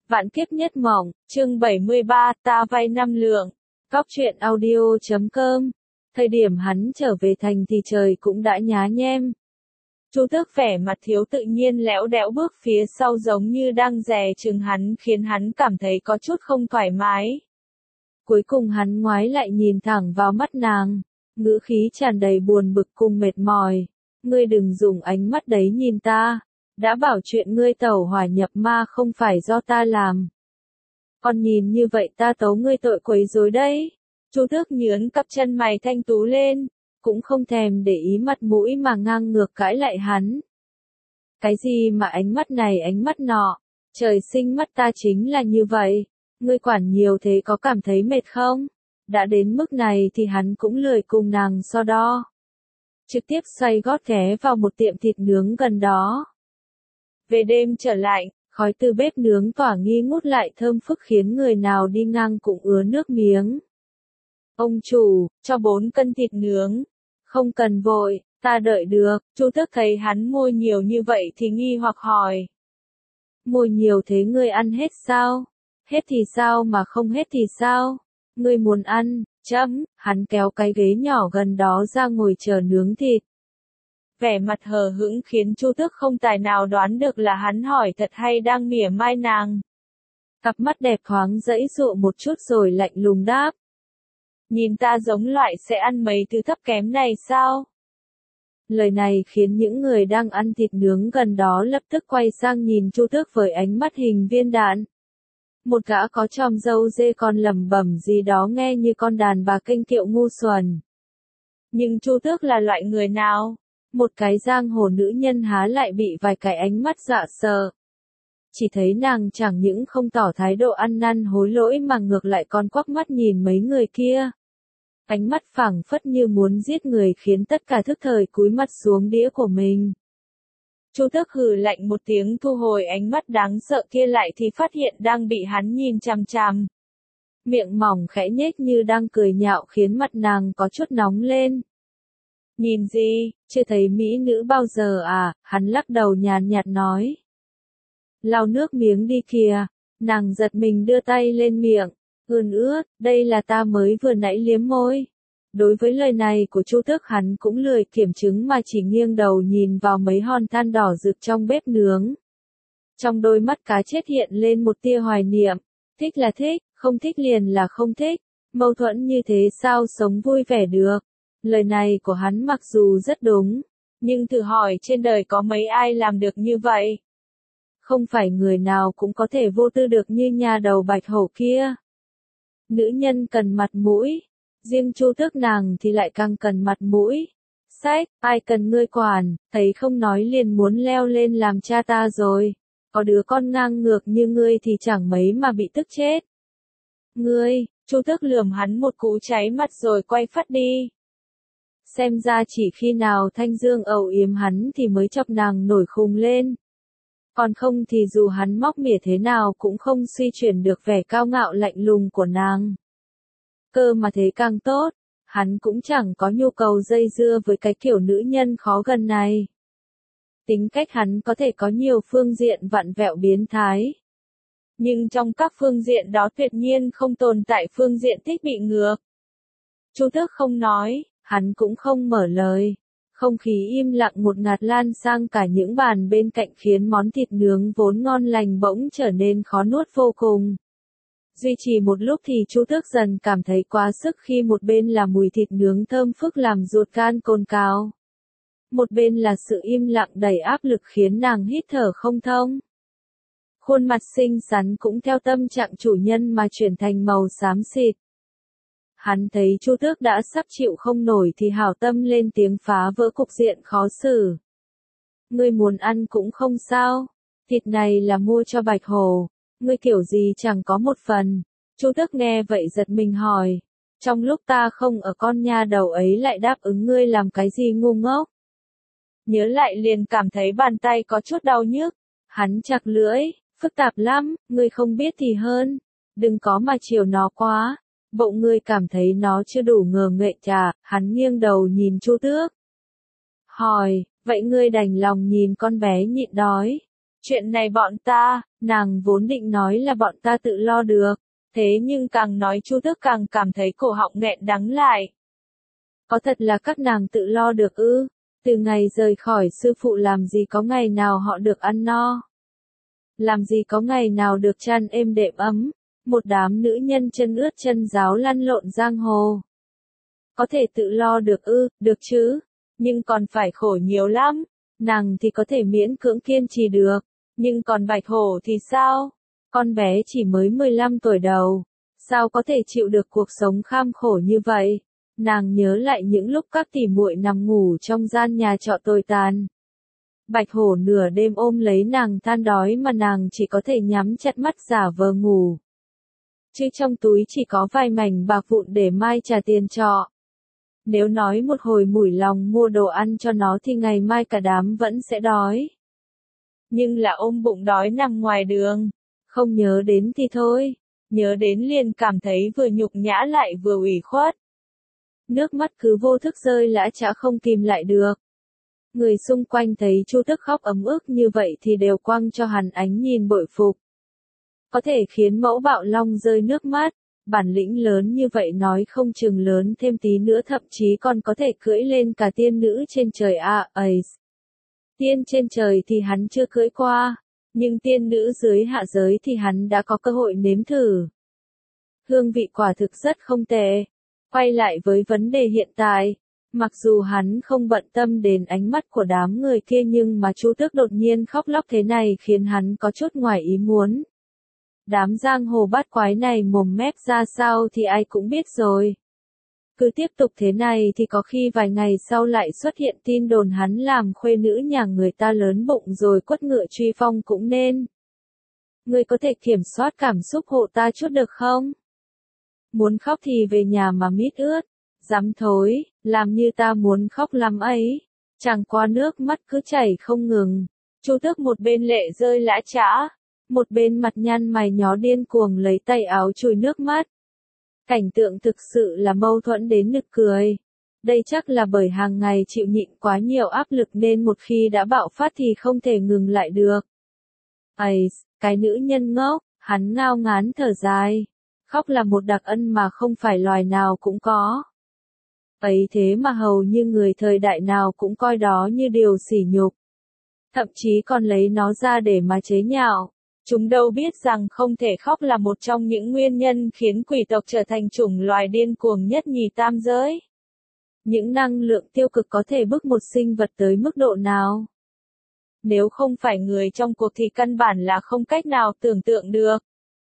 Vạn kiếp nhất mộng, chương 73, ta vay 5 lượng. Góc truyện audio.com. Thời điểm hắn trở về thành thì trời cũng đã nhá nhem. Chu Tước vẻ mặt thiếu tự nhiên lẽo đẽo bước phía sau giống như đang dè chừng hắn, khiến hắn cảm thấy có chút không thoải mái. Cuối cùng hắn ngoái lại nhìn thẳng vào mắt nàng, ngữ khí tràn đầy buồn bực cùng mệt mỏi. Ngươi đừng dùng ánh mắt đấy nhìn ta. Đã bảo chuyện ngươi tẩu hỏa nhập ma không phải do ta làm. Còn nhìn như vậy ta tấu ngươi tội quấy rối đấy. Chu Tước nhướng cặp chân mày thanh tú lên, cũng không thèm để ý mặt mũi mà ngang ngược cãi lại hắn. Cái gì mà ánh mắt này ánh mắt nọ, trời sinh mắt ta chính là như vậy, ngươi quản nhiều thế có cảm thấy mệt không? Đã đến mức này thì hắn cũng lười cùng nàng so đo. Trực tiếp xoay gót ghé vào một tiệm thịt nướng gần đó. Về đêm trở lại, khói từ bếp nướng tỏa nghi ngút lại thơm phức khiến người nào đi ngang cũng ứa nước miếng. Ông chủ, cho 4 cân thịt nướng. Không cần vội, ta đợi được. Chu Tước thấy hắn mua nhiều như vậy thì nghi hoặc hỏi. Mua nhiều thế ngươi ăn hết sao? Hết thì sao mà không hết thì sao? Ngươi muốn ăn, hắn kéo cái ghế nhỏ gần đó ra ngồi chờ nướng thịt. Vẻ mặt hờ hững khiến Chu Tước không tài nào đoán được là hắn hỏi thật hay đang mỉa mai nàng. Cặp mắt đẹp thoáng dãy dụa một chút rồi lạnh lùng đáp. Nhìn ta giống loại sẽ ăn mấy thứ thấp kém này sao? Lời này khiến những người đang ăn thịt nướng gần đó lập tức quay sang nhìn Chu Tước với ánh mắt hình viên đạn. Một gã có chòm râu dê còn lẩm bẩm gì đó nghe như con đàn bà kênh kiệu ngu xuẩn. Nhưng Chu Tước là loại người nào? Một cái giang hồ nữ nhân há lại bị vài cái ánh mắt dọa sợ. Chỉ thấy nàng chẳng những không tỏ thái độ ăn năn hối lỗi mà ngược lại còn quắc mắt nhìn mấy người kia. Ánh mắt phảng phất như muốn giết người khiến tất cả thức thời cúi mặt xuống đĩa của mình. Chu Tước hừ lạnh một tiếng thu hồi ánh mắt đáng sợ kia lại thì phát hiện đang bị hắn nhìn chằm chằm. Miệng mỏng khẽ nhếch như đang cười nhạo khiến mặt nàng có chút nóng lên. Nhìn gì, chưa thấy mỹ nữ bao giờ à, hắn lắc đầu nhàn nhạt nói. Lau nước miếng đi kìa, nàng giật mình đưa tay lên miệng, ướt, đây là ta mới vừa nãy liếm môi. Đối với lời này của Chu Tước hắn cũng lười kiểm chứng mà chỉ nghiêng đầu nhìn vào mấy hòn than đỏ rực trong bếp nướng. Trong đôi mắt cá chết hiện lên một tia hoài niệm, thích là thích, không thích liền là không thích, mâu thuẫn như thế sao sống vui vẻ được. Lời này của hắn mặc dù rất đúng, nhưng thử hỏi trên đời có mấy ai làm được như vậy? Không phải người nào cũng có thể vô tư được như nhà đầu bạch hổ kia. Nữ nhân cần mặt mũi, riêng Chu Tước nàng thì lại càng cần mặt mũi. Sách, ai cần ngươi quản, thấy không nói liền muốn leo lên làm cha ta rồi. Có đứa con ngang ngược như ngươi thì chẳng mấy mà bị tức chết. Ngươi, Chu Tước lườm hắn một cú cháy mặt rồi quay phắt đi. Xem ra chỉ khi nào Thanh Dương âu yếm hắn thì mới chọc nàng nổi khùng lên. Còn không thì dù hắn móc mỉa thế nào cũng không suy chuyển được vẻ cao ngạo lạnh lùng của nàng. Cơ mà thế càng tốt, hắn cũng chẳng có nhu cầu dây dưa với cái kiểu nữ nhân khó gần này. Tính cách hắn có thể có nhiều phương diện vặn vẹo biến thái. Nhưng trong các phương diện đó tuyệt nhiên không tồn tại phương diện thích bị ngược. Chu Tước không nói, hắn cũng không mở lời. Không khí im lặng một ngạt lan sang cả những bàn bên cạnh khiến món thịt nướng vốn ngon lành bỗng trở nên khó nuốt vô cùng. Duy trì một lúc thì Chu Tước dần cảm thấy quá sức khi một bên là mùi thịt nướng thơm phức làm ruột gan cồn cào. Một bên là sự im lặng đầy áp lực khiến nàng hít thở không thông. Khuôn mặt xinh xắn cũng theo tâm trạng chủ nhân mà chuyển thành màu xám xịt. Hắn thấy Chu Tước đã sắp chịu không nổi thì hảo tâm lên tiếng phá vỡ cục diện khó xử. Ngươi muốn ăn cũng không sao, thịt này là mua cho Bạch Hổ, ngươi kiểu gì chẳng có một phần. Chu Tước nghe vậy giật mình hỏi, trong lúc ta không ở con nha đầu ấy lại đáp ứng ngươi làm cái gì ngu ngốc. Nhớ lại liền cảm thấy bàn tay có chút đau nhức, hắn chặt lưỡi, phức tạp lắm, ngươi không biết thì hơn, đừng có mà chiều nó quá. Bỗng ngươi cảm thấy nó chưa đủ ngờ nghệch chà, hắn nghiêng đầu nhìn Chu Tước. Hỏi, vậy ngươi đành lòng nhìn con bé nhịn đói, Chuyện này bọn ta, nàng vốn định nói là bọn ta tự lo được, thế nhưng càng nói Chu Tước càng cảm thấy cổ họng nghẹn đắng lại. Có thật là các nàng tự lo được ư? Từ ngày rời khỏi sư phụ làm gì có ngày nào họ được ăn no? Làm gì có ngày nào được chăn êm đệm ấm? Một đám nữ nhân chân ướt chân ráo lăn lộn giang hồ. Có thể tự lo được ư, được chứ? Nhưng còn phải khổ nhiều lắm. Nàng thì có thể miễn cưỡng kiên trì được. Nhưng còn Bạch Hổ thì sao? Con bé chỉ mới 15 tuổi đầu. Sao có thể chịu được cuộc sống kham khổ như vậy? Nàng nhớ lại những lúc các tỉ muội nằm ngủ trong gian nhà trọ tồi tàn. Bạch Hổ nửa đêm ôm lấy nàng than đói mà nàng chỉ có thể nhắm chặt mắt giả vờ ngủ. Chứ trong túi chỉ có vài mảnh bạc vụn để mai trả tiền trọ. Nếu nói một hồi mủi lòng mua đồ ăn cho nó thì ngày mai cả đám vẫn sẽ đói. Nhưng là ôm bụng đói nằm ngoài đường. Không nhớ đến thì thôi. Nhớ đến liền cảm thấy vừa nhục nhã lại vừa ủy khuất. Nước mắt cứ vô thức rơi lã chã không kìm lại được. Người xung quanh thấy Chu Tước khóc ấm ức như vậy thì đều quăng cho hắn ánh nhìn bội phục. Có thể khiến mẫu Bạo Long rơi nước mắt, bản lĩnh lớn như vậy nói không chừng lớn thêm tí nữa thậm chí còn có thể cưỡi lên cả tiên nữ trên trời ấy. Tiên trên trời thì hắn chưa cưỡi qua, nhưng tiên nữ dưới hạ giới thì hắn đã có cơ hội nếm thử. Hương vị quả thực rất không tệ. Quay lại với vấn đề hiện tại, mặc dù hắn không bận tâm đến ánh mắt của đám người kia nhưng mà Chu Tước đột nhiên khóc lóc thế này khiến hắn có chút ngoài ý muốn. Đám giang hồ bát quái này mồm mép ra sao thì ai cũng biết rồi. Cứ tiếp tục thế này thì có khi vài ngày sau lại xuất hiện tin đồn hắn làm khuê nữ nhà người ta lớn bụng rồi quất ngựa truy phong cũng nên. Người có thể kiểm soát cảm xúc hộ ta chút được không? Muốn khóc thì về nhà mà mít ướt. Dám thối, làm như ta muốn khóc lắm ấy. Chẳng qua nước mắt cứ chảy không ngừng. Chu Tước một bên lệ rơi lã chã, một bên mặt nhăn mày nhó điên cuồng lấy tay áo chùi nước mắt. Cảnh tượng thực sự là mâu thuẫn đến nực cười. Đây chắc là bởi hàng ngày chịu nhịn quá nhiều áp lực nên một khi đã bạo phát thì không thể ngừng lại được. Ây, cái nữ nhân ngốc, hắn ngao ngán thở dài. Khóc là một đặc ân mà không phải loài nào cũng có. Ấy thế mà hầu như người thời đại nào cũng coi đó như điều sỉ nhục. Thậm chí còn lấy nó ra để mà chế nhạo. Chúng đâu biết rằng không thể khóc là một trong những nguyên nhân khiến quỷ tộc trở thành chủng loài điên cuồng nhất nhì tam giới. Những năng lượng tiêu cực có thể bức một sinh vật tới mức độ nào? Nếu không phải người trong cuộc thì căn bản là không cách nào tưởng tượng được.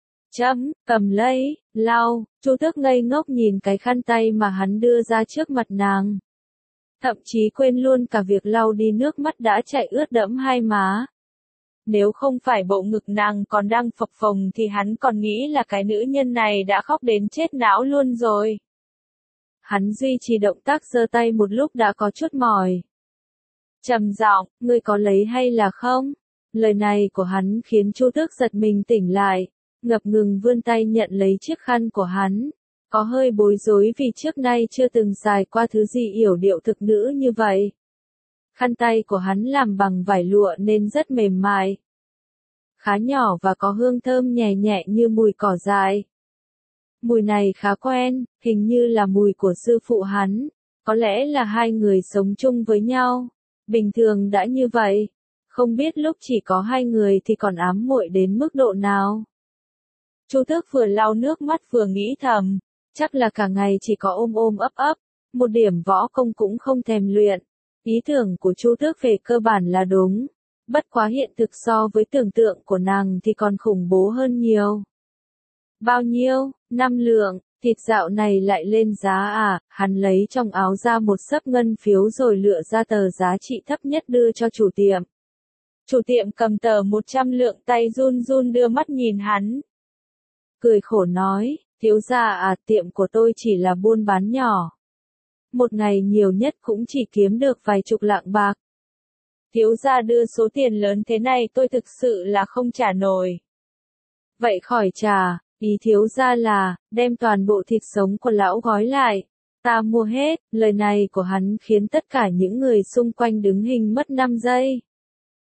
Cầm lấy, lau, Chu Tước ngây ngốc nhìn cái khăn tay mà hắn đưa ra trước mặt nàng. Thậm chí quên luôn cả việc lau đi nước mắt đã chảy ướt đẫm hai má. Nếu không phải bộ ngực nàng còn đang phập phồng thì hắn còn nghĩ là cái nữ nhân này đã khóc đến chết não luôn rồi. Hắn duy trì động tác giơ tay một lúc đã có chút mỏi. Trầm giọng, ngươi có lấy hay là không? Lời này của hắn khiến Chu Tước giật mình tỉnh lại, ngập ngừng vươn tay nhận lấy chiếc khăn của hắn. Có hơi bối rối vì trước nay chưa từng xài qua thứ gì yểu điệu thực nữ như vậy. Khăn tay của hắn làm bằng vải lụa nên rất mềm mại. Khá nhỏ và có hương thơm nhẹ nhẹ như mùi cỏ dại. Mùi này khá quen, hình như là mùi của sư phụ hắn. Có lẽ là hai người sống chung với nhau. Bình thường đã như vậy. Không biết lúc chỉ có hai người thì còn ám muội đến mức độ nào. Chu Tước vừa lau nước mắt vừa nghĩ thầm. Chắc là cả ngày chỉ có ôm ôm ấp ấp. Một điểm võ công cũng không thèm luyện. Ý tưởng của Chu Tước về cơ bản là đúng. Bất quá hiện thực so với tưởng tượng của nàng thì còn khủng bố hơn nhiều. Bao nhiêu? 5 lượng, thịt dạo này lại lên giá à? Hắn lấy trong áo ra một xấp ngân phiếu rồi lựa ra tờ giá trị thấp nhất đưa cho chủ tiệm. Chủ tiệm cầm tờ 100 lượng tay run run đưa mắt nhìn hắn. Cười khổ nói, thiếu gia à, tiệm của tôi chỉ là buôn bán nhỏ. Một ngày nhiều nhất cũng chỉ kiếm được vài chục lạng bạc. Thiếu gia đưa số tiền lớn thế này tôi thực sự là không trả nổi. Vậy khỏi trả, ý thiếu gia là, đem toàn bộ thịt sống của lão gói lại. Ta mua hết, lời này của hắn khiến tất cả những người xung quanh đứng hình mất 5 giây.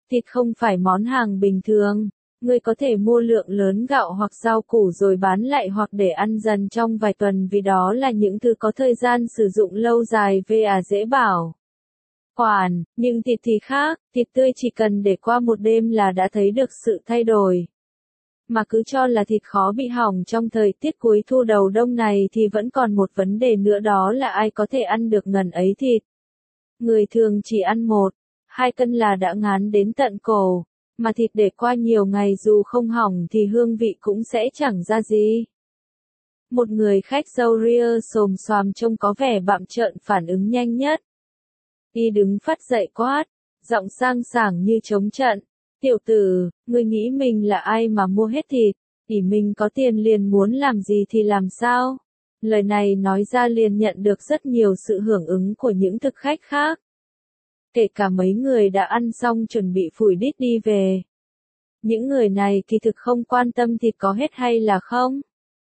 Thịt không phải món hàng bình thường. Ngươi có thể mua lượng lớn gạo hoặc rau củ rồi bán lại hoặc để ăn dần trong vài tuần vì đó là những thứ có thời gian sử dụng lâu dài và dễ bảo quản, nhưng thịt thì khác, thịt tươi chỉ cần để qua một đêm là đã thấy được sự thay đổi. Mà cứ cho là thịt khó bị hỏng trong thời tiết cuối thu đầu đông này thì vẫn còn một vấn đề nữa, đó là ai có thể ăn được ngần ấy thịt. Người thường chỉ ăn 1-2 cân là đã ngán đến tận cổ, mà thịt để qua nhiều ngày dù không hỏng thì hương vị cũng sẽ chẳng ra gì. Một người khách râu ria xồm xoàm trông có vẻ bặm trợn phản ứng nhanh nhất. Y đứng phắt dậy quát, giọng sang sảng như trống trận. Tiểu tử, ngươi nghĩ mình là ai mà mua hết thịt, ỷ mình có tiền liền muốn làm gì thì làm sao? Lời này nói ra liền nhận được rất nhiều sự hưởng ứng của những thực khách khác. Kể cả mấy người đã ăn xong chuẩn bị phủi đít đi về. Những người này kỳ thực không quan tâm thịt có hết hay là không.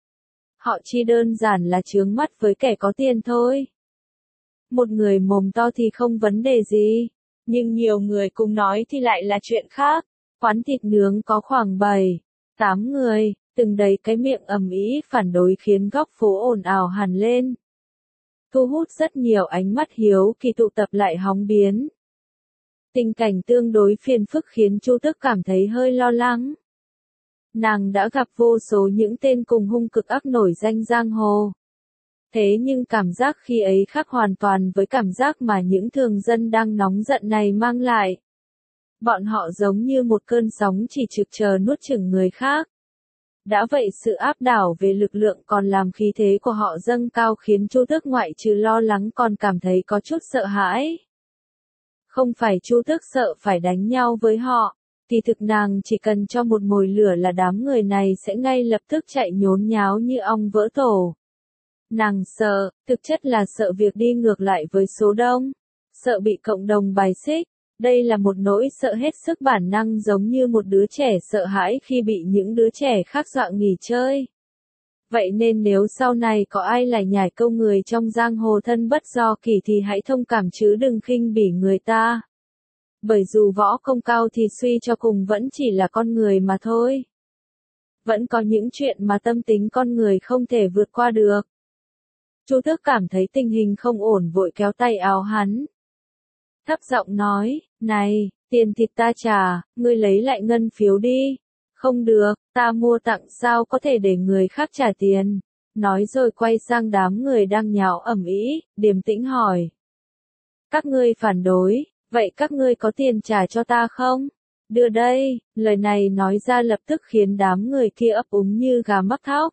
Họ chỉ đơn giản là chướng mắt với kẻ có tiền thôi. Một người mồm to thì không vấn đề gì, nhưng nhiều người cùng nói thì lại là chuyện khác. Quán thịt nướng có khoảng 7-8 người, từng đầy cái miệng ầm ĩ phản đối khiến góc phố ồn ào hẳn lên. Thu hút rất nhiều ánh mắt hiếu kỳ tụ tập lại hóng biến. Tình cảnh tương đối phiền phức khiến Chu Tước cảm thấy hơi lo lắng. Nàng đã gặp vô số những tên cùng hung cực ác nổi danh giang hồ. Thế nhưng cảm giác khi ấy khác hoàn toàn với cảm giác mà những thường dân đang nóng giận này mang lại. Bọn họ giống như một cơn sóng chỉ trực chờ nuốt chửng người khác. Đã vậy sự áp đảo về lực lượng còn làm khí thế của họ dâng cao khiến Chu Tước ngoại trừ lo lắng còn cảm thấy có chút sợ hãi. Không phải Chu Tước sợ phải đánh nhau với họ, thì thực nàng chỉ cần cho một mồi lửa là đám người này sẽ ngay lập tức chạy nhốn nháo như ong vỡ tổ. Nàng sợ, thực chất là sợ việc đi ngược lại với số đông, sợ bị cộng đồng bài xích. Đây là một nỗi sợ hết sức bản năng giống như một đứa trẻ sợ hãi khi bị những đứa trẻ khác dọa nghỉ chơi. Vậy nên nếu sau này có ai lại nhải câu người trong giang hồ thân bất do kỷ thì hãy thông cảm chứ đừng khinh bỉ người ta. Bởi dù võ công cao thì suy cho cùng vẫn chỉ là con người mà thôi. Vẫn có những chuyện mà tâm tính con người không thể vượt qua được. Chu Tước cảm thấy tình hình không ổn vội kéo tay áo hắn. Thấp giọng nói, này, tiền thịt ta trả, ngươi lấy lại ngân phiếu đi. Không được, ta mua tặng sao có thể để người khác trả tiền. Nói rồi quay sang đám người đang nháo ầm ĩ, điềm tĩnh hỏi. Các ngươi phản đối, vậy các ngươi có tiền trả cho ta không? Đưa đây, lời này nói ra lập tức khiến đám người kia ấp úng như gà mắc thóc.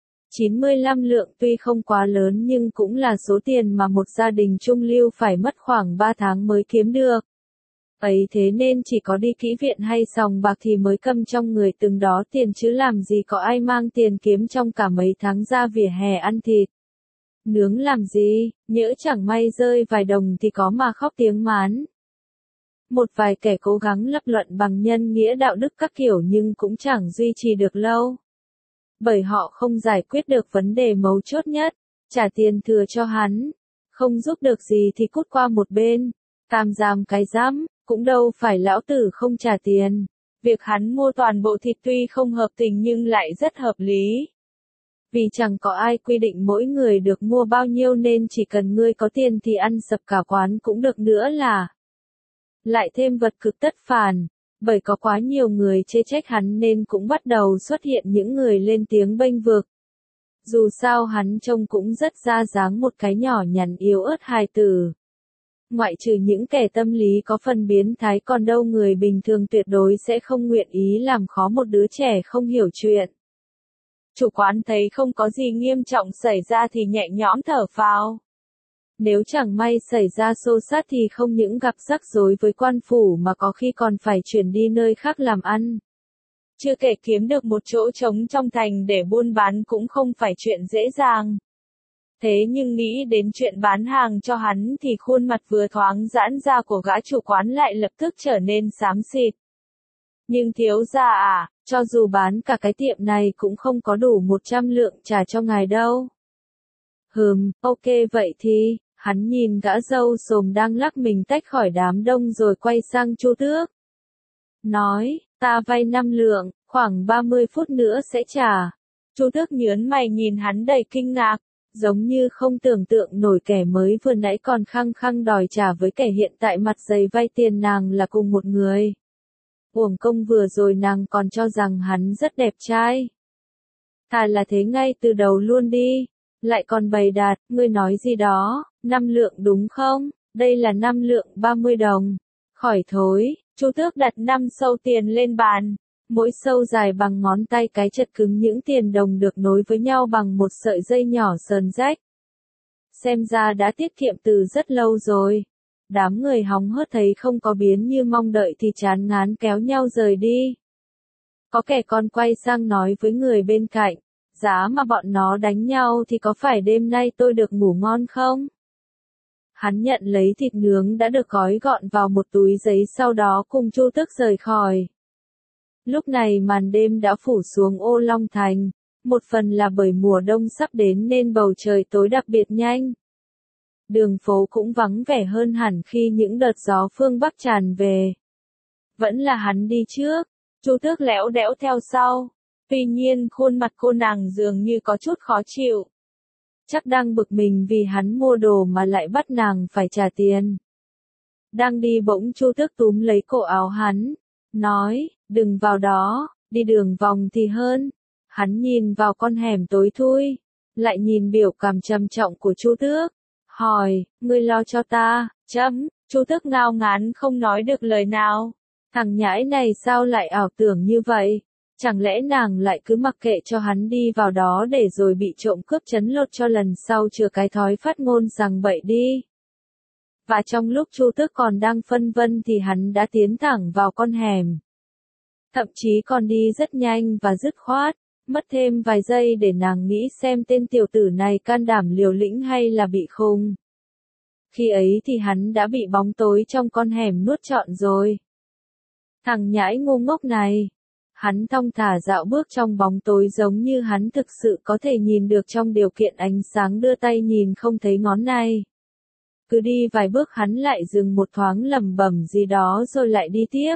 95 lượng tuy không quá lớn nhưng cũng là số tiền mà một gia đình trung lưu phải mất khoảng 3 tháng mới kiếm được. Ấy thế nên chỉ có đi kỹ viện hay sòng bạc thì mới cầm trong người từng đó tiền chứ làm gì có ai mang tiền kiếm trong cả mấy tháng ra vỉa hè ăn thịt. Nướng làm gì, nhỡ chẳng may rơi vài đồng thì có mà khóc tiếng mán. Một vài kẻ cố gắng lập luận bằng nhân nghĩa đạo đức các kiểu nhưng cũng chẳng duy trì được lâu. Bởi họ không giải quyết được vấn đề mấu chốt nhất, trả tiền thừa cho hắn. Không giúp được gì thì cút qua một bên, cam giam cái rắm, cũng đâu phải lão tử không trả tiền. Việc hắn mua toàn bộ thịt tuy không hợp tình nhưng lại rất hợp lý. Vì chẳng có ai quy định mỗi người được mua bao nhiêu nên chỉ cần ngươi có tiền thì ăn sập cả quán cũng được nữa là. Lại thêm vật cực tất phản. Bởi có quá nhiều người chê trách hắn nên cũng bắt đầu xuất hiện những người lên tiếng bênh vực. Dù sao hắn trông cũng rất ra dáng một cái nhỏ nhắn yếu ớt hài tử. Ngoại trừ những kẻ tâm lý có phần biến thái còn đâu người bình thường tuyệt đối sẽ không nguyện ý làm khó một đứa trẻ không hiểu chuyện. Chủ quán thấy không có gì nghiêm trọng xảy ra thì nhẹ nhõm thở phào. Nếu chẳng may xảy ra xô xát thì không những gặp rắc rối với quan phủ mà có khi còn phải chuyển đi nơi khác làm ăn. Chưa kể kiếm được một chỗ trống trong thành để buôn bán cũng không phải chuyện dễ dàng. Thế nhưng nghĩ đến chuyện bán hàng cho hắn thì khuôn mặt vừa thoáng giãn ra của gã chủ quán lại lập tức trở nên xám xịt. Nhưng thiếu gia à, cho dù bán cả cái tiệm này cũng không có đủ 100 lượng trả cho ngài đâu. Ok vậy thì. Hắn nhìn gã râu xồm đang lắc mình tách khỏi đám đông rồi quay sang Chu Tước. nói, ta vay 5 lượng, khoảng 30 phút nữa sẽ trả. Chu Tước nhớn mày nhìn hắn đầy kinh ngạc, giống như không tưởng tượng nổi kẻ mới vừa nãy còn khăng khăng đòi trả với kẻ hiện tại mặt dày vay tiền nàng là cùng một người. Uổng công vừa rồi nàng còn cho rằng hắn rất đẹp trai. Thà là thế ngay từ đầu luôn đi. Lại còn bày đặt, ngươi nói gì đó, 5 lượng đúng không? Đây là 5 lượng 30 đồng. Khỏi thối, Chu Tước đặt 5 sâu tiền lên bàn. Mỗi sâu dài bằng ngón tay cái chật cứng, những tiền đồng được nối với nhau bằng một sợi dây nhỏ sờn rách. Xem ra đã tiết kiệm từ rất lâu rồi. Đám người hóng hớt thấy không có biến như mong đợi thì chán ngán kéo nhau rời đi. Có kẻ còn quay sang nói với người bên cạnh, giá mà bọn nó đánh nhau thì có phải đêm nay tôi được ngủ ngon không? Hắn nhận lấy thịt nướng đã được gói gọn vào một túi giấy, sau đó cùng Chu Tước rời khỏi. Lúc này màn đêm đã phủ xuống Ô Long Thành, một phần là bởi mùa đông sắp đến nên bầu trời tối đặc biệt nhanh. Đường phố cũng vắng vẻ hơn hẳn khi những đợt gió phương Bắc tràn về. Vẫn là hắn đi trước, Chu Tước lẽo đẽo theo sau. Tuy nhiên khuôn mặt cô nàng dường như có chút khó chịu. Chắc đang bực mình vì hắn mua đồ mà lại bắt nàng phải trả tiền. Đang đi bỗng Chu Tước túm lấy cổ áo hắn, nói, đừng vào đó, đi đường vòng thì hơn. Hắn nhìn vào con hẻm tối thui, lại nhìn biểu cảm trầm trọng của Chu Tước, hỏi, ngươi lo cho ta, Chu Tước ngao ngán không nói được lời nào. Thằng nhãi này sao lại ảo tưởng như vậy? Chẳng lẽ nàng lại cứ mặc kệ cho hắn đi vào đó để rồi bị trộm cướp trấn lột cho lần sau chừa cái thói phát ngôn rằng bậy đi. Và trong lúc Chu Tước còn đang phân vân thì hắn đã tiến thẳng vào con hẻm. Thậm chí còn đi rất nhanh và dứt khoát, mất thêm vài giây để nàng nghĩ xem tên tiểu tử này can đảm liều lĩnh hay là bị khùng. Khi ấy thì hắn đã bị bóng tối trong con hẻm nuốt trọn rồi. Thằng nhãi ngu ngốc này. Hắn thong thả dạo bước trong bóng tối giống như hắn thực sự có thể nhìn được trong điều kiện ánh sáng đưa tay nhìn không thấy ngón này. Cứ đi vài bước hắn lại dừng một thoáng lẩm bẩm gì đó rồi lại đi tiếp.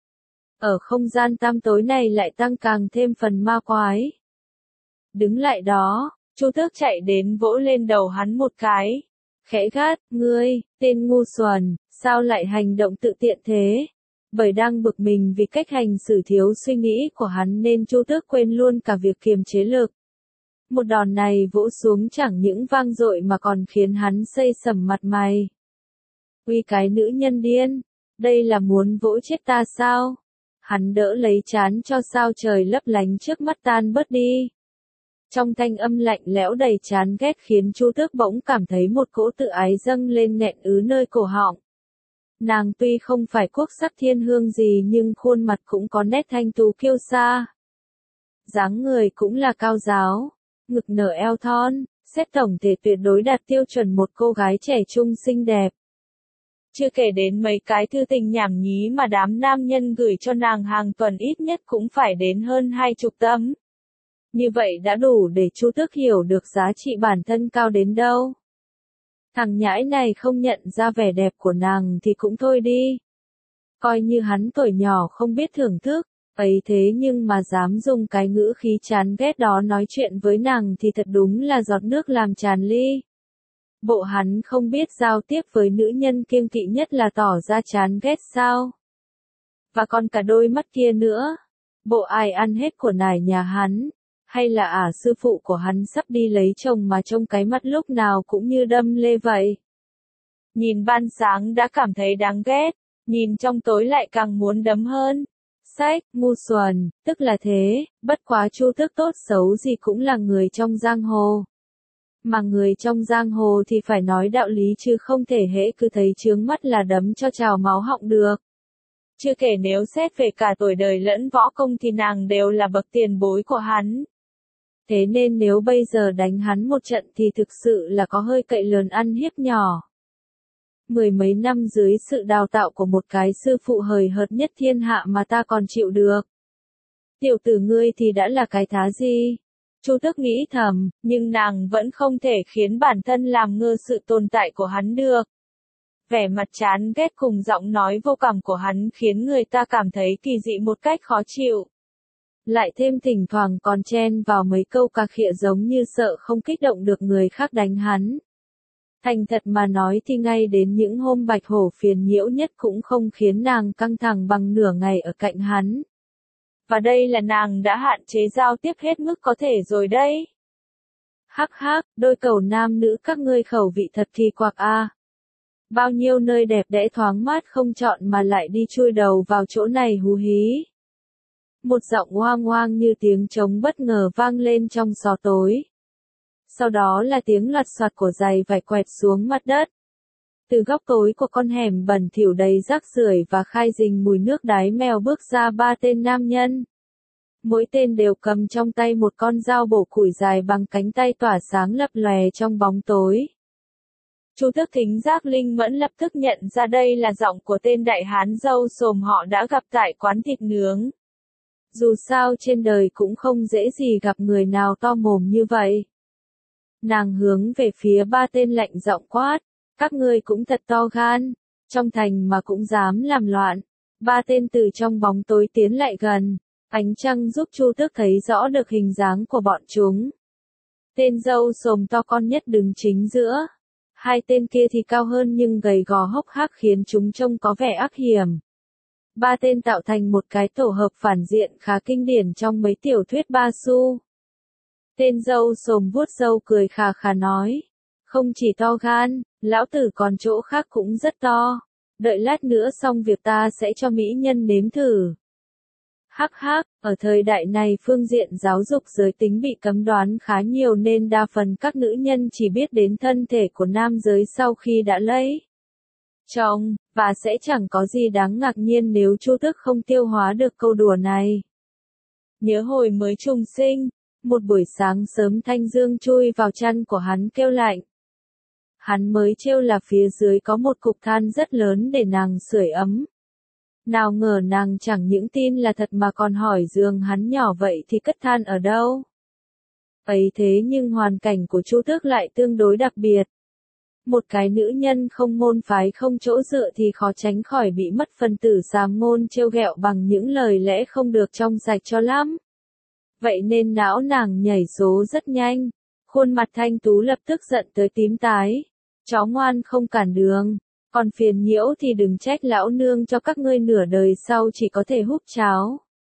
Ở không gian tăm tối này lại tăng càng thêm phần ma quái. Đứng lại đó, Chu Tước chạy đến vỗ lên đầu hắn một cái. Khẽ gắt, ngươi, tên ngu xuẩn, sao lại hành động tự tiện thế? Bởi đang bực mình vì cách hành xử thiếu suy nghĩ của hắn nên Chu Tước quên luôn cả việc kiềm chế lực. Một đòn này vỗ xuống chẳng những vang dội mà còn khiến hắn xây sẩm mặt mày. Uy cái nữ nhân điên, đây là muốn vỗ chết ta sao? Hắn đỡ lấy trán cho sao trời lấp lánh trước mắt tan bớt đi. Trong thanh âm lạnh lẽo đầy chán ghét khiến Chu Tước bỗng cảm thấy một cỗ tự ái dâng lên nghẹn ứ nơi cổ họng. Nàng tuy không phải quốc sắc thiên hương gì nhưng khuôn mặt cũng có nét thanh tú kiêu sa. Dáng người cũng là cao ráo, ngực nở eo thon, xét tổng thể tuyệt đối đạt tiêu chuẩn một cô gái trẻ trung xinh đẹp. Chưa kể đến mấy cái thư tình nhảm nhí mà đám nam nhân gửi cho nàng hàng tuần ít nhất cũng phải đến hơn 20 tấm. Như vậy đã đủ để Chu Tước hiểu được giá trị bản thân cao đến đâu. Thằng nhãi này không nhận ra vẻ đẹp của nàng thì cũng thôi đi. Coi như hắn tuổi nhỏ không biết thưởng thức, ấy thế nhưng mà dám dùng cái ngữ khí chán ghét đó nói chuyện với nàng thì thật đúng là giọt nước làm tràn ly. Bộ hắn không biết giao tiếp với nữ nhân kiêng kỵ nhất là tỏ ra chán ghét sao? Và còn cả đôi mắt kia nữa. Bộ ai ăn hết của nải nhà hắn? Hay là sư phụ của hắn sắp đi lấy chồng mà trông cái mắt lúc nào cũng như đâm lê vậy? Nhìn ban sáng đã cảm thấy đáng ghét, nhìn trong tối lại càng muốn đấm hơn. Sách, ngu xuẩn, tức là thế, bất quá Chu Tước tốt xấu gì cũng là người trong giang hồ. Mà người trong giang hồ thì phải nói đạo lý chứ không thể hễ cứ thấy chướng mắt là đấm cho trào máu họng được. Chưa kể nếu xét về cả tuổi đời lẫn võ công thì nàng đều là bậc tiền bối của hắn. Thế nên nếu bây giờ đánh hắn một trận thì thực sự là có hơi cậy lớn ăn hiếp nhỏ. Mười mấy năm dưới sự đào tạo của một cái sư phụ hời hợt nhất thiên hạ mà ta còn chịu được. Tiểu tử ngươi thì đã là cái thá gì? Chu Tước nghĩ thầm, nhưng nàng vẫn không thể khiến bản thân làm ngơ sự tồn tại của hắn được. vẻ mặt chán ghét cùng giọng nói vô cảm của hắn khiến người ta cảm thấy kỳ dị một cách khó chịu. Lại thêm thỉnh thoảng còn chen vào mấy câu cà khịa giống như sợ không kích động được người khác đánh hắn. Thành thật mà nói thì ngay đến những hôm Bạch Hổ phiền nhiễu nhất cũng không khiến nàng căng thẳng bằng nửa ngày ở cạnh hắn. Và đây là nàng đã hạn chế giao tiếp hết mức có thể rồi đấy. Hắc hắc, đôi cầu nam nữ các ngươi khẩu vị thật kỳ quặc a. Bao nhiêu nơi đẹp đẽ thoáng mát không chọn mà lại đi chui đầu vào chỗ này hú hí. Một giọng oang oang như tiếng trống bất ngờ vang lên trong gió tối. Sau đó là tiếng loạt soạt của giày vải quẹt xuống mặt đất. Từ góc tối của con hẻm bẩn thỉu đầy rác rưởi và khai rình mùi nước đái mèo bước ra ba tên nam nhân. Mỗi tên đều cầm trong tay một con dao bổ củi dài bằng cánh tay tỏa sáng lập lòe trong bóng tối. Chu Tước thính giác linh mẫn lập tức nhận ra đây là giọng của tên đại hán râu xồm họ đã gặp tại quán thịt nướng. Dù sao trên đời cũng không dễ gì gặp người nào to mồm như vậy. Nàng hướng về phía ba tên lạnh giọng quát, các ngươi cũng thật to gan, trong thành mà cũng dám làm loạn. Ba tên từ trong bóng tối tiến lại gần, ánh trăng giúp Chu Tước thấy rõ được hình dáng của bọn chúng. Tên râu xồm to con nhất đứng chính giữa, hai tên kia thì cao hơn nhưng gầy gò hốc hác khiến chúng trông có vẻ ác hiểm. Ba tên tạo thành một cái tổ hợp phản diện khá kinh điển trong mấy tiểu thuyết ba xu. Tên râu xồm vuốt râu cười khà khà nói, không chỉ to gan, lão tử còn chỗ khác cũng rất to, đợi lát nữa xong việc ta sẽ cho mỹ nhân nếm thử. Hắc hắc, ở thời đại này phương diện giáo dục giới tính bị cấm đoán khá nhiều nên đa phần các nữ nhân chỉ biết đến thân thể của nam giới sau khi đã lấy chồng, và sẽ chẳng có gì đáng ngạc nhiên nếu Chu Tước không tiêu hóa được câu đùa này. Nhớ hồi mới trùng sinh, một buổi sáng sớm thanh dương chui vào chăn của hắn kêu lạnh. Hắn mới trêu là phía dưới có một cục than rất lớn để nàng sưởi ấm. Nào ngờ nàng chẳng những tin là thật mà còn hỏi giường hắn nhỏ vậy thì cất than ở đâu. Ấy thế nhưng hoàn cảnh của Chu Tước lại tương đối đặc biệt. Một cái nữ nhân không môn phái không chỗ dựa thì khó tránh khỏi bị mất phần tử sàm ngôn trêu ghẹo bằng những lời lẽ không được trong sạch cho lắm. Vậy nên não nàng nhảy số rất nhanh, khuôn mặt thanh tú lập tức giận tới tím tái. Chó ngoan không cản đường, còn phiền nhiễu thì đừng trách lão nương cho các ngươi nửa đời sau chỉ có thể húp cháo.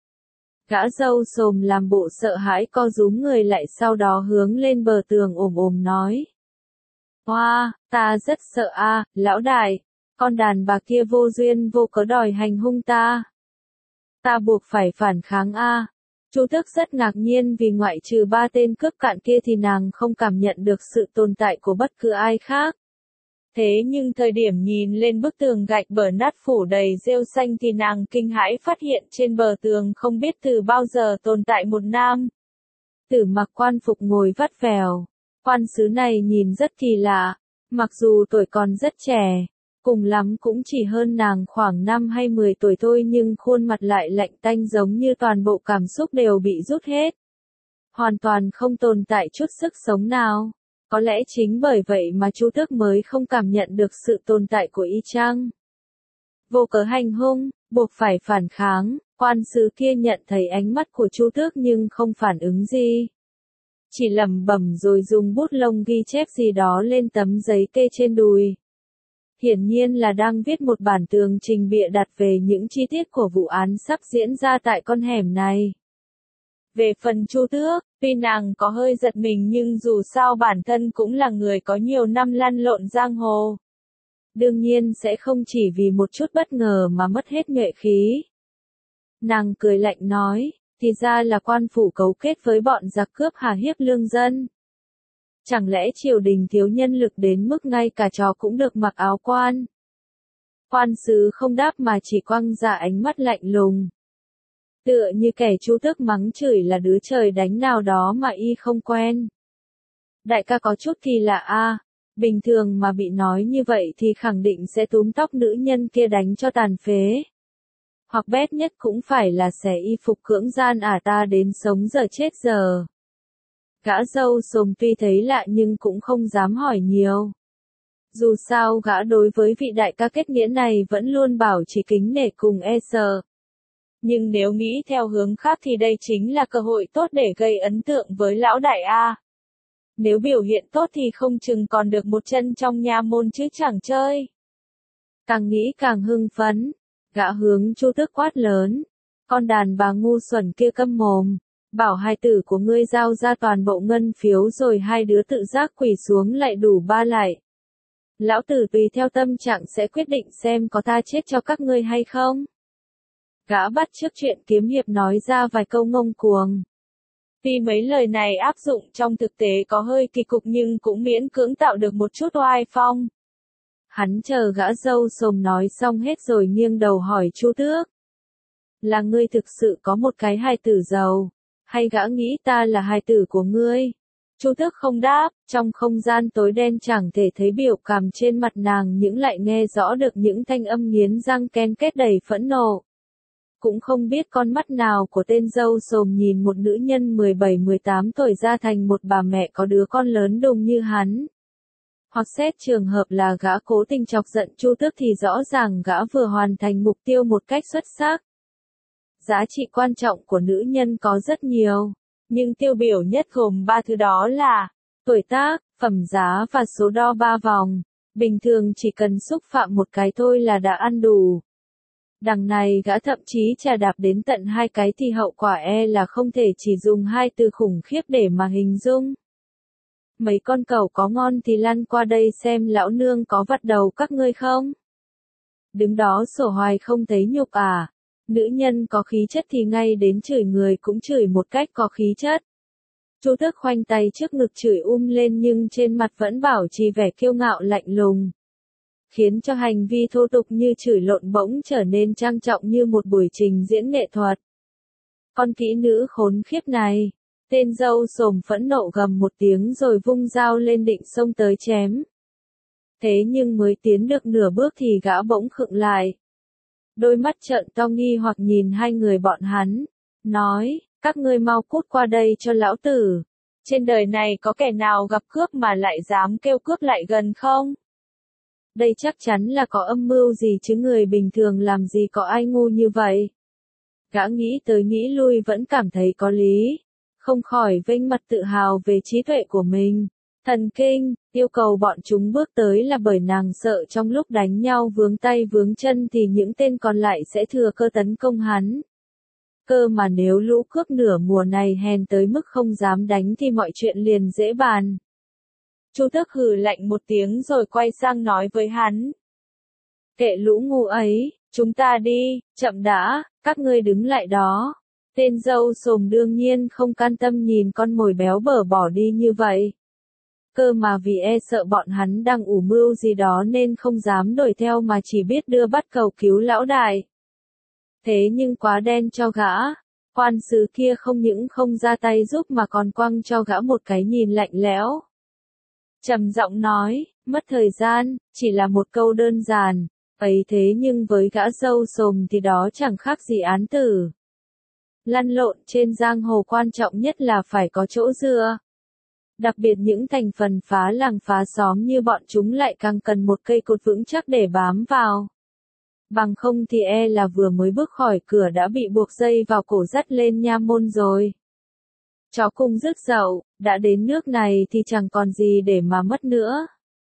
Gã râu xồm làm bộ sợ hãi co rúm người lại sau đó hướng lên bờ tường ồm nói. Hoa, ta rất sợ a, lão đại, con đàn bà kia vô duyên vô cớ đòi hành hung ta. Ta buộc phải phản kháng a. Chu Tước rất ngạc nhiên vì ngoại trừ ba tên cướp cạn kia thì nàng không cảm nhận được sự tồn tại của bất cứ ai khác. Thế nhưng thời điểm nhìn lên bức tường gạch bờ nát phủ đầy rêu xanh thì nàng kinh hãi phát hiện trên bờ tường không biết từ bao giờ tồn tại một nam tử mặc quan phục ngồi vắt vẻo. Quan sứ này nhìn rất kỳ lạ, mặc dù tuổi còn rất trẻ, cùng lắm cũng chỉ hơn nàng khoảng 5 hay 10 tuổi thôi nhưng khuôn mặt lại lạnh tanh giống như toàn bộ cảm xúc đều bị rút hết. Hoàn toàn không tồn tại chút sức sống nào. Có lẽ chính bởi vậy mà Chu Tước mới không cảm nhận được sự tồn tại của y chăng. Vô cớ hành hung, buộc phải phản kháng, quan sứ kia nhận thấy ánh mắt của Chu Tước nhưng không phản ứng gì. Chỉ lẩm bẩm rồi dùng bút lông ghi chép gì đó lên tấm giấy kê trên đùi. Hiển nhiên là đang viết một bản tường trình bịa đặt về những chi tiết của vụ án sắp diễn ra tại con hẻm này. Về phần Chu Tước, tuy nàng có hơi giật mình nhưng dù sao bản thân cũng là người có nhiều năm lăn lộn giang hồ. Đương nhiên sẽ không chỉ vì một chút bất ngờ mà mất hết nhuệ khí. Nàng cười lạnh nói, thì ra là quan phủ cấu kết với bọn giặc cướp hà hiếp lương dân. Chẳng lẽ triều đình thiếu nhân lực đến mức ngay cả chó cũng được mặc áo quan? Quan sứ không đáp mà chỉ quăng ra ánh mắt lạnh lùng. Tựa như kẻ Chu Tước mắng chửi là đứa trời đánh nào đó mà y không quen. Đại ca có chút kỳ lạ a, bình thường mà bị nói như vậy thì khẳng định sẽ túm tóc nữ nhân kia đánh cho tàn phế. Hoặc bét nhất cũng phải là xẻ y phục cưỡng gian ta đến sống giờ chết giờ. Gã râu xồm tuy thấy lạ nhưng cũng không dám hỏi nhiều. Dù sao gã đối với vị đại ca kết nghĩa này vẫn luôn bảo trì kính nể cùng e sợ. Nhưng nếu nghĩ theo hướng khác thì đây chính là cơ hội tốt để gây ấn tượng với lão đại A. Nếu biểu hiện tốt thì không chừng còn được một chân trong nha môn chứ chẳng chơi. Càng nghĩ càng hưng phấn, gã hướng Chu Tước quát lớn. Con đàn bà ngu xuẩn kia câm mồm, bảo hai tử của ngươi giao ra toàn bộ ngân phiếu rồi hai đứa tự giác quỳ xuống lại đủ ba lại. Lão tử tùy theo tâm trạng sẽ quyết định xem có tha chết cho các ngươi hay không. Gã bắt chước chuyện kiếm hiệp nói ra vài câu ngông cuồng. Tuy mấy lời này áp dụng trong thực tế có hơi kỳ cục nhưng cũng miễn cưỡng tạo được một chút oai phong. Hắn chờ gã râu sồm nói xong hết rồi nghiêng đầu hỏi Chu Tước. Là ngươi thực sự có một cái hài tử giàu, hay gã nghĩ ta là hài tử của ngươi? Chu Tước không đáp, trong không gian tối đen chẳng thể thấy biểu cảm trên mặt nàng nhưng lại nghe rõ được những thanh âm nghiến răng ken két đầy phẫn nộ. Cũng không biết con mắt nào của tên dâu sồm nhìn một nữ nhân 17-18 tuổi ra thành một bà mẹ có đứa con lớn đùng như hắn. Hoặc xét trường hợp là gã cố tình chọc giận Chu Tước thì rõ ràng gã vừa hoàn thành mục tiêu một cách xuất sắc. Giá trị quan trọng của nữ nhân có rất nhiều, nhưng tiêu biểu nhất gồm ba thứ đó là tuổi tác, phẩm giá và số đo ba vòng. Bình thường chỉ cần xúc phạm một cái thôi là đã ăn đủ. Đằng này gã thậm chí chà đạp đến tận hai cái thì hậu quả e là không thể chỉ dùng hai từ khủng khiếp để mà hình dung. Mấy con cẩu có ngon thì lăn qua đây xem lão nương có vặt đầu các ngươi không? Đứng đó sổ hoài không thấy nhục à? Nữ nhân có khí chất thì ngay đến chửi người cũng chửi một cách có khí chất. Chu Tước khoanh tay trước ngực chửi lên nhưng trên mặt vẫn bảo trì vẻ kiêu ngạo lạnh lùng. Khiến cho hành vi thô tục như chửi lộn bỗng trở nên trang trọng như một buổi trình diễn nghệ thuật. Con kỹ nữ khốn khiếp này. Tên dâu sồm phẫn nộ gầm một tiếng rồi vung dao lên định xông tới chém. Thế nhưng mới tiến được nửa bước thì gã bỗng khựng lại. Đôi mắt trợn to nghi hoặc nhìn hai người bọn hắn. Nói, các ngươi mau cút qua đây cho lão tử. Trên đời này có kẻ nào gặp cướp mà lại dám kêu cướp lại gần không? Đây chắc chắn là có âm mưu gì chứ người bình thường làm gì có ai ngu như vậy. Gã nghĩ tới nghĩ lui vẫn cảm thấy có lý. Không khỏi vênh mặt tự hào về trí tuệ của mình. Thần kinh, yêu cầu bọn chúng bước tới là bởi nàng sợ trong lúc đánh nhau vướng tay vướng chân thì những tên còn lại sẽ thừa cơ tấn công hắn. Cơ mà nếu lũ cướp nửa mùa này hèn tới mức không dám đánh thì mọi chuyện liền dễ bàn. Chu Tước hừ lạnh một tiếng rồi quay sang nói với hắn. Kệ lũ ngu ấy, chúng ta đi, chậm đã, các ngươi đứng lại đó. Tên dâu sồm đương nhiên không can tâm nhìn con mồi béo bở bỏ đi như vậy. Cơ mà vì e sợ bọn hắn đang ủ mưu gì đó nên không dám đuổi theo mà chỉ biết đưa bắt cầu cứu lão đại. Thế nhưng quá đen cho gã, quan sứ kia không những không ra tay giúp mà còn quăng cho gã một cái nhìn lạnh lẽo. Trầm giọng nói, mất thời gian, chỉ là một câu đơn giản, ấy thế nhưng với gã dâu sồm thì đó chẳng khác gì án tử. Lăn lộn trên giang hồ quan trọng nhất là phải có chỗ dựa. Đặc biệt những thành phần phá làng phá xóm như bọn chúng lại càng cần một cây cột vững chắc để bám vào. Bằng không thì e là vừa mới bước khỏi cửa đã bị buộc dây vào cổ dắt lên nha môn rồi. Chó cùng rứt dậu, đã đến nước này thì chẳng còn gì để mà mất nữa.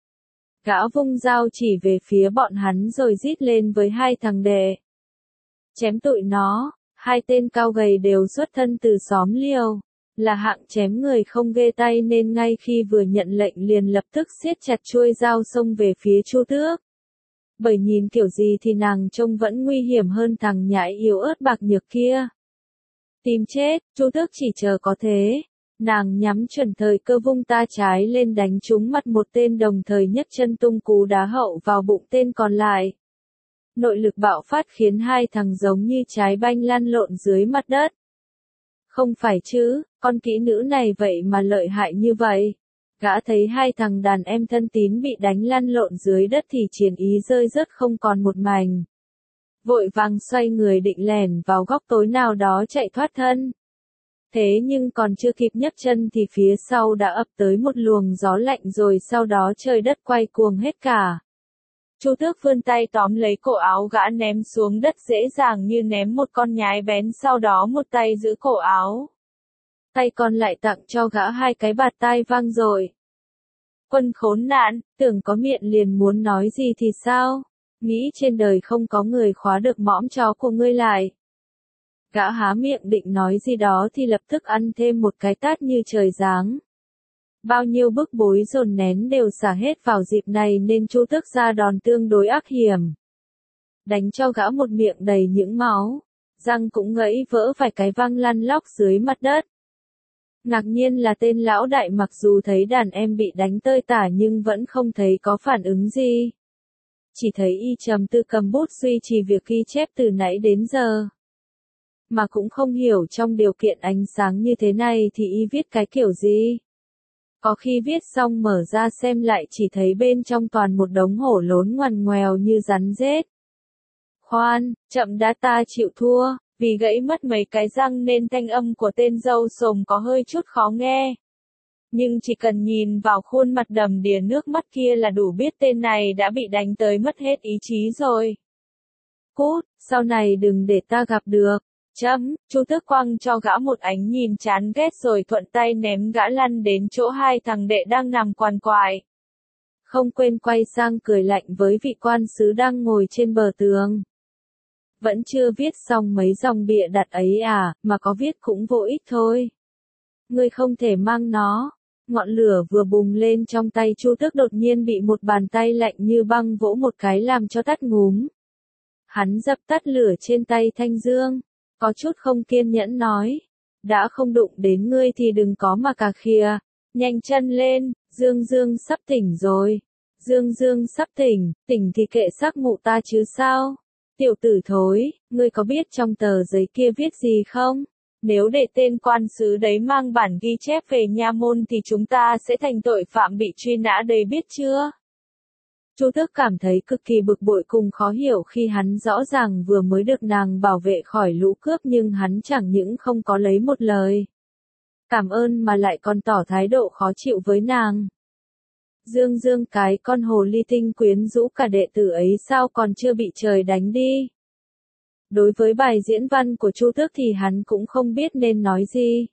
Gã vung dao chỉ về phía bọn hắn rồi rít lên với hai thằng đệ. Chém tụi nó. Hai tên cao gầy đều xuất thân từ xóm Liêu, là hạng chém người không ghê tay nên ngay khi vừa nhận lệnh liền lập tức siết chặt chuôi dao xông về phía Chu Tước. Bởi nhìn kiểu gì thì nàng trông vẫn nguy hiểm hơn thằng nhãi yếu ớt bạc nhược kia. Tìm chết, Chu Tước chỉ chờ có thế. Nàng nhắm chuẩn thời cơ vung ta trái lên đánh trúng mặt một tên đồng thời nhấc chân tung cú đá hậu vào bụng tên còn lại. Nội lực bạo phát khiến hai thằng giống như trái banh lăn lộn dưới mặt đất. Không phải chứ, con kỹ nữ này vậy mà lợi hại như vậy. Gã thấy hai thằng đàn em thân tín bị đánh lăn lộn dưới đất thì chiến ý rơi rớt không còn một mảnh. Vội vàng xoay người định lẻn vào góc tối nào đó chạy thoát thân. Thế nhưng còn chưa kịp nhấc chân thì phía sau đã ập tới một luồng gió lạnh rồi sau đó trời đất quay cuồng hết cả. Chu Tước vươn tay tóm lấy cổ áo gã ném xuống đất dễ dàng như ném một con nhái bén, sau đó một tay giữ cổ áo. Tay còn lại tặng cho gã hai cái bạt tai vang dội. Quân khốn nạn, tưởng có miệng liền muốn nói gì thì sao? Nghĩ trên đời không có người khóa được mõm chó của ngươi lại. Gã há miệng định nói gì đó thì lập tức ăn thêm một cái tát như trời giáng. Bao nhiêu bức bối dồn nén đều xả hết vào dịp này nên Chu Tước ra đòn tương đối ác hiểm. Đánh cho gã một miệng đầy những máu, răng cũng gãy vỡ vài cái văng lăn lóc dưới mặt đất. Ngạc nhiên là tên lão đại mặc dù thấy đàn em bị đánh tơi tả nhưng vẫn không thấy có phản ứng gì. Chỉ thấy y trầm tư cầm bút duy trì việc ghi chép từ nãy đến giờ. Mà cũng không hiểu trong điều kiện ánh sáng như thế này thì y viết cái kiểu gì. Có khi viết xong mở ra xem lại chỉ thấy bên trong toàn một đống hổ lốn ngoằn ngoèo như rắn rết. Khoan, chậm đã, ta chịu thua, vì gãy mất mấy cái răng nên thanh âm của tên dâu sồm có hơi chút khó nghe. Nhưng chỉ cần nhìn vào khuôn mặt đầm đìa nước mắt kia là đủ biết tên này đã bị đánh tới mất hết ý chí rồi. Cút, sau này đừng để ta gặp được. Chu Tước quăng cho gã một ánh nhìn chán ghét rồi thuận tay ném gã lăn đến chỗ hai thằng đệ đang nằm quằn quại. Không quên quay sang cười lạnh với vị quan sứ đang ngồi trên bờ tường. Vẫn chưa viết xong mấy dòng bịa đặt ấy à, mà có viết cũng vô ích thôi. Ngươi không thể mang nó. Ngọn lửa vừa bùng lên trong tay Chu Tước đột nhiên bị một bàn tay lạnh như băng vỗ một cái làm cho tắt ngúm. Hắn dập tắt lửa trên tay Thanh Dương. Có chút không kiên nhẫn nói. Đã không đụng đến ngươi thì đừng có mà cà khịa. Nhanh chân lên, Dương Dương sắp tỉnh rồi. Dương Dương sắp tỉnh, tỉnh thì kệ xác mụ ta chứ sao? Tiểu tử thối, ngươi có biết trong tờ giấy kia viết gì không? Nếu để tên quan sứ đấy mang bản ghi chép về nha môn thì chúng ta sẽ thành tội phạm bị truy nã đấy, biết chưa? Chu Tước cảm thấy cực kỳ bực bội cùng khó hiểu khi hắn rõ ràng vừa mới được nàng bảo vệ khỏi lũ cướp nhưng hắn chẳng những không có lấy một lời cảm ơn mà lại còn tỏ thái độ khó chịu với nàng. Dương Dương, cái con hồ ly tinh quyến rũ cả đệ tử ấy sao còn chưa bị trời đánh đi. Đối với bài diễn văn của Chu Tước thì hắn cũng không biết nên nói gì.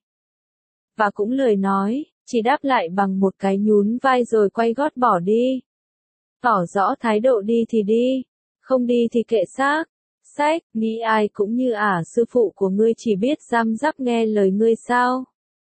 Và cũng lười nói, chỉ đáp lại bằng một cái nhún vai rồi quay gót bỏ đi. Tỏ rõ thái độ đi thì đi, không đi thì kệ xác. Sách, nghĩ ai cũng như sư phụ của ngươi chỉ biết răm rắp nghe lời ngươi sao.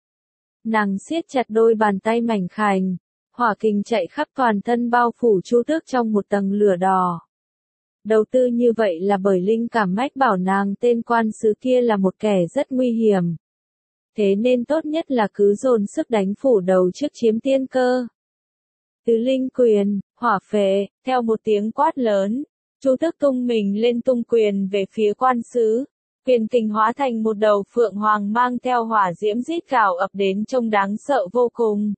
Nàng siết chặt đôi bàn tay mảnh khảnh, hỏa kình chạy khắp toàn thân bao phủ Chu Tước trong một tầng lửa đỏ. Đầu tư như vậy là bởi linh cảm mách bảo nàng tên quan sứ kia là một kẻ rất nguy hiểm. Thế nên tốt nhất là cứ dồn sức đánh phủ đầu trước chiếm tiên cơ. Tứ linh quyền, hỏa phệ, theo một tiếng quát lớn, Chu Tước tung mình lên tung quyền về phía quan sứ. Quyền kình hóa thành một đầu phượng hoàng mang theo hỏa diễm rít gào ập đến trông đáng sợ vô cùng.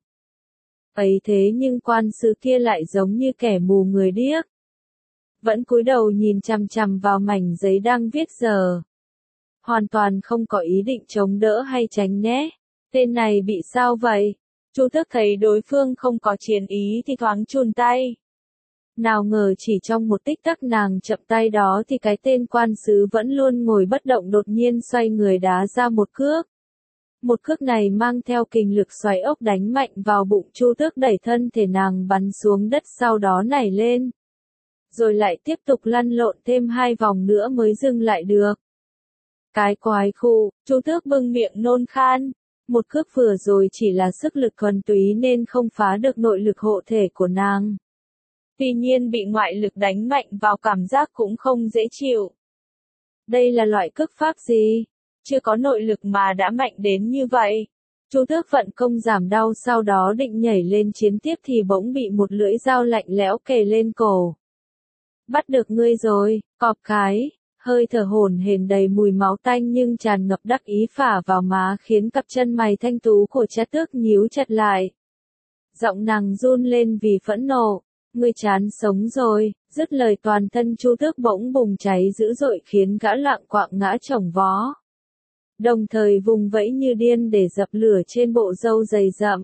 Ấy thế nhưng quan sứ kia lại giống như kẻ mù người điếc. Vẫn cúi đầu nhìn chằm chằm vào mảnh giấy đang viết giờ. Hoàn toàn không có ý định chống đỡ hay tránh né. Tên này bị sao vậy? Chu Tước thấy đối phương không có chiến ý thì thoáng chùn tay. Nào ngờ chỉ trong một tích tắc nàng chậm tay đó thì cái tên quan sứ vẫn luôn ngồi bất động đột nhiên xoay người đá ra một cước. Một cước này mang theo kình lực xoáy ốc đánh mạnh vào bụng Chu Tước đẩy thân thể nàng bắn xuống đất sau đó nảy lên. Rồi lại tiếp tục lăn lộn thêm 2 vòng nữa mới dừng lại được. Cái quái khu, Chu Tước bưng miệng nôn khan. Một cước vừa rồi chỉ là sức lực thuần túy nên không phá được nội lực hộ thể của nàng. Tuy nhiên bị ngoại lực đánh mạnh vào cảm giác cũng không dễ chịu. Đây là loại cước pháp gì? Chưa có nội lực mà đã mạnh đến như vậy. Chu Tước vận công giảm đau sau đó định nhảy lên chiến tiếp thì bỗng bị một lưỡi dao lạnh lẽo kề lên cổ. Bắt được ngươi rồi, cọp cái. Hơi thở hổn hển đầy mùi máu tanh nhưng tràn ngập đắc ý phả vào má khiến cặp chân mày thanh tú của Trá Tước nhíu chặt lại. Giọng nàng run lên vì phẫn nộ. Ngươi chán sống rồi, dứt lời toàn thân Chu Tước bỗng bùng cháy dữ dội khiến gã loạng quạng ngã chồng vó. đồng thời vùng vẫy như điên để dập lửa trên bộ râu dày rậm.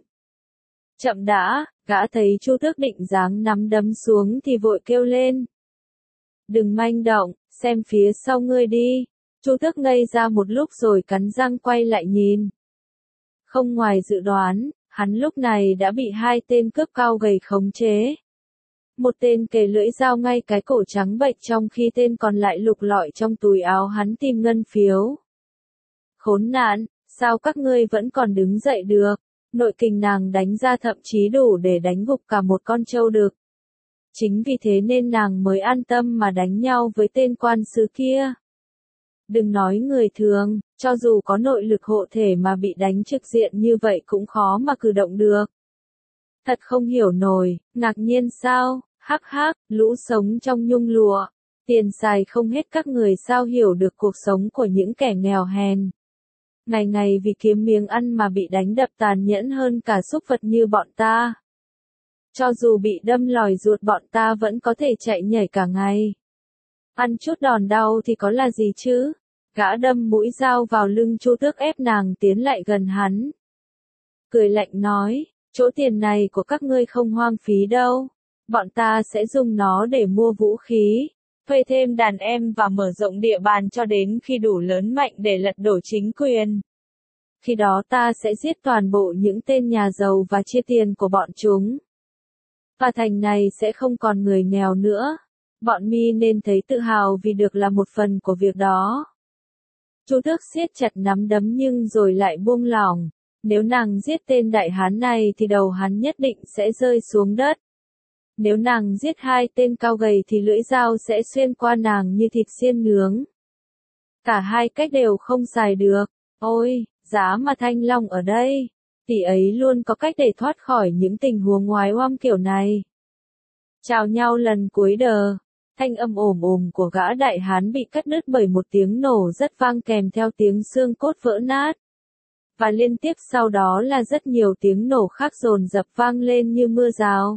Chậm đã, gã thấy Chu Tước định giáng nắm đấm xuống thì vội kêu lên. Đừng manh động, xem phía sau ngươi đi. Chu Tước ngây ra một lúc rồi cắn răng quay lại nhìn. Không ngoài dự đoán, hắn lúc này đã bị hai tên cướp cao gầy khống chế. Một tên kề lưỡi dao ngay cái cổ trắng bệch trong khi tên còn lại lục lọi trong túi áo hắn tìm ngân phiếu. Khốn nạn, sao các ngươi vẫn còn đứng dậy được? Nội kình nàng đánh ra thậm chí đủ để đánh gục cả một con trâu đực. Chính vì thế nên nàng mới an tâm mà đánh nhau với tên quan sứ kia. Đừng nói người thường, cho dù có nội lực hộ thể mà bị đánh trực diện như vậy cũng khó mà cử động được. Thật không hiểu nổi, ngạc nhiên sao, hắc hắc, lũ sống trong nhung lụa. Tiền xài không hết các người sao hiểu được cuộc sống của những kẻ nghèo hèn. Ngày ngày vì kiếm miếng ăn mà bị đánh đập tàn nhẫn hơn cả súc vật như bọn ta. Cho dù bị đâm lòi ruột bọn ta vẫn có thể chạy nhảy cả ngày. Ăn chút đòn đau thì có là gì chứ? Gã đâm mũi dao vào lưng Chu Tước ép nàng tiến lại gần hắn. Cười lạnh nói, chỗ tiền này của các ngươi không hoang phí đâu. Bọn ta sẽ dùng nó để mua vũ khí, thuê thêm đàn em và mở rộng địa bàn cho đến khi đủ lớn mạnh để lật đổ chính quyền. Khi đó ta sẽ giết toàn bộ những tên nhà giàu và chia tiền của bọn chúng. Và thành này sẽ không còn người nghèo nữa. Bọn mi nên thấy tự hào vì được là một phần của việc đó. Chu Tước siết chặt nắm đấm nhưng rồi lại buông lỏng. Nếu nàng giết tên đại hán này thì đầu hắn nhất định sẽ rơi xuống đất. Nếu nàng giết hai tên cao gầy thì lưỡi dao sẽ xuyên qua nàng như thịt xiên nướng. Cả hai cách đều không xài được. Ôi, giá mà Thanh Long ở đây. Tỷ ấy luôn có cách để thoát khỏi những tình huống oái oăm kiểu này. Chào nhau lần cuối đờ. Thanh âm ồm ồm của gã đại hán bị cắt đứt bởi một tiếng nổ rất vang kèm theo tiếng xương cốt vỡ nát. Và liên tiếp sau đó là rất nhiều tiếng nổ khác dồn dập vang lên như mưa rào.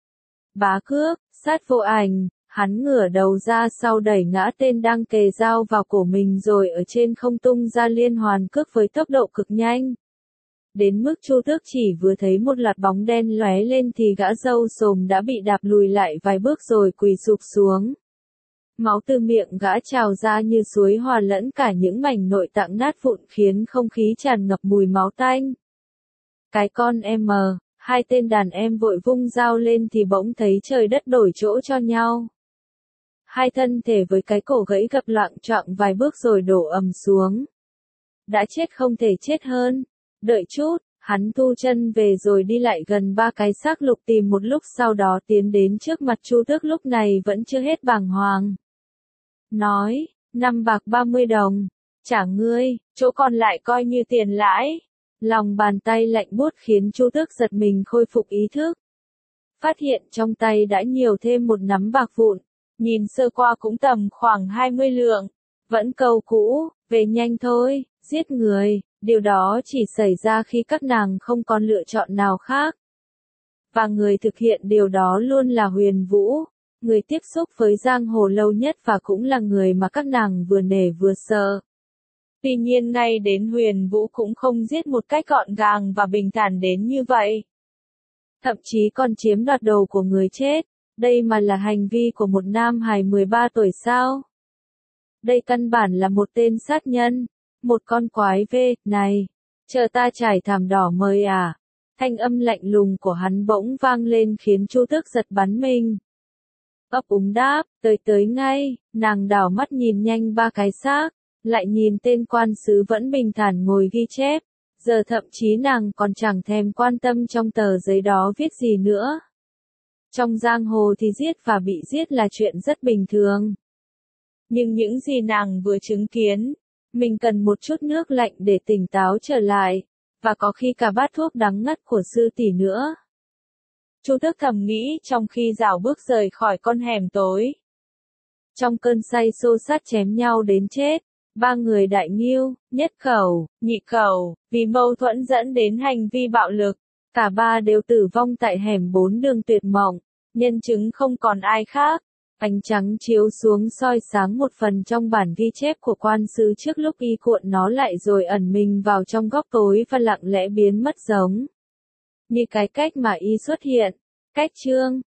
Bá cước, sát vô ảnh, hắn ngửa đầu ra sau đẩy ngã tên đang kề dao vào cổ mình rồi ở trên không tung ra liên hoàn cước với tốc độ cực nhanh. Đến mức Chu Tước chỉ vừa thấy một loạt bóng đen lóe lên thì gã râu xồm đã bị đạp lùi lại vài bước rồi quỳ sụp xuống. Máu từ miệng gã trào ra như suối hòa lẫn cả những mảnh nội tạng nát vụn khiến không khí tràn ngập mùi máu tanh. Cái con em mờ. Hai tên đàn em vội vung dao lên thì bỗng thấy trời đất đổi chỗ cho nhau. Hai thân thể với cái cổ gãy gập loạng choạng vài bước rồi đổ ầm xuống. Đã chết không thể chết hơn. Đợi chút, hắn thu chân về rồi đi lại gần ba cái xác lục tìm một lúc sau đó tiến đến trước mặt Chu Tước lúc này vẫn chưa hết bàng hoàng. Nói, 5 bạc 30 đồng, trả ngươi, chỗ còn lại coi như tiền lãi. Lòng bàn tay lạnh buốt khiến Chu Tước giật mình khôi phục ý thức. Phát hiện trong tay đã nhiều thêm một nắm bạc vụn, nhìn sơ qua cũng tầm khoảng 20 lượng. Vẫn câu cũ, về nhanh thôi, giết người, điều đó chỉ xảy ra khi các nàng không còn lựa chọn nào khác. Và người thực hiện điều đó luôn là Huyền Vũ, người tiếp xúc với giang hồ lâu nhất và cũng là người mà các nàng vừa nể vừa sợ. Tuy nhiên ngay đến Huyền Vũ cũng không giết một cách gọn gàng và bình thản đến như vậy. Thậm chí còn chiếm đoạt đồ của người chết, đây mà là hành vi của một nam hài 13 tuổi sao? Đây căn bản là một tên sát nhân, một con quái vê, này, chờ ta trải thảm đỏ mời à? Thanh âm lạnh lùng của hắn bỗng vang lên khiến Chu Tước giật bắn mình. Ấp úng đáp, tới ngay, nàng đảo mắt nhìn nhanh ba cái xác. Lại nhìn tên quan sứ vẫn bình thản ngồi ghi chép, giờ thậm chí nàng còn chẳng thèm quan tâm trong tờ giấy đó viết gì nữa. Trong giang hồ thì giết và bị giết là chuyện rất bình thường. Nhưng những gì nàng vừa chứng kiến, mình cần một chút nước lạnh để tỉnh táo trở lại, và có khi cả bát thuốc đắng ngắt của sư tỷ nữa. Chu Tước thầm nghĩ trong khi rảo bước rời khỏi con hẻm tối. Trong cơn say xô sát chém nhau đến chết. Ba người đại nghiêu, nhất khẩu, nhị khẩu, vì mâu thuẫn dẫn đến hành vi bạo lực, cả ba đều tử vong tại hẻm 4 đường Tuyệt Mộng, nhân chứng không còn ai khác. Ánh trắng chiếu xuống soi sáng một phần trong bản ghi chép của quan sứ trước lúc y cuộn nó lại rồi ẩn mình vào trong góc tối và lặng lẽ biến mất giống như cái cách mà y xuất hiện. Cách chương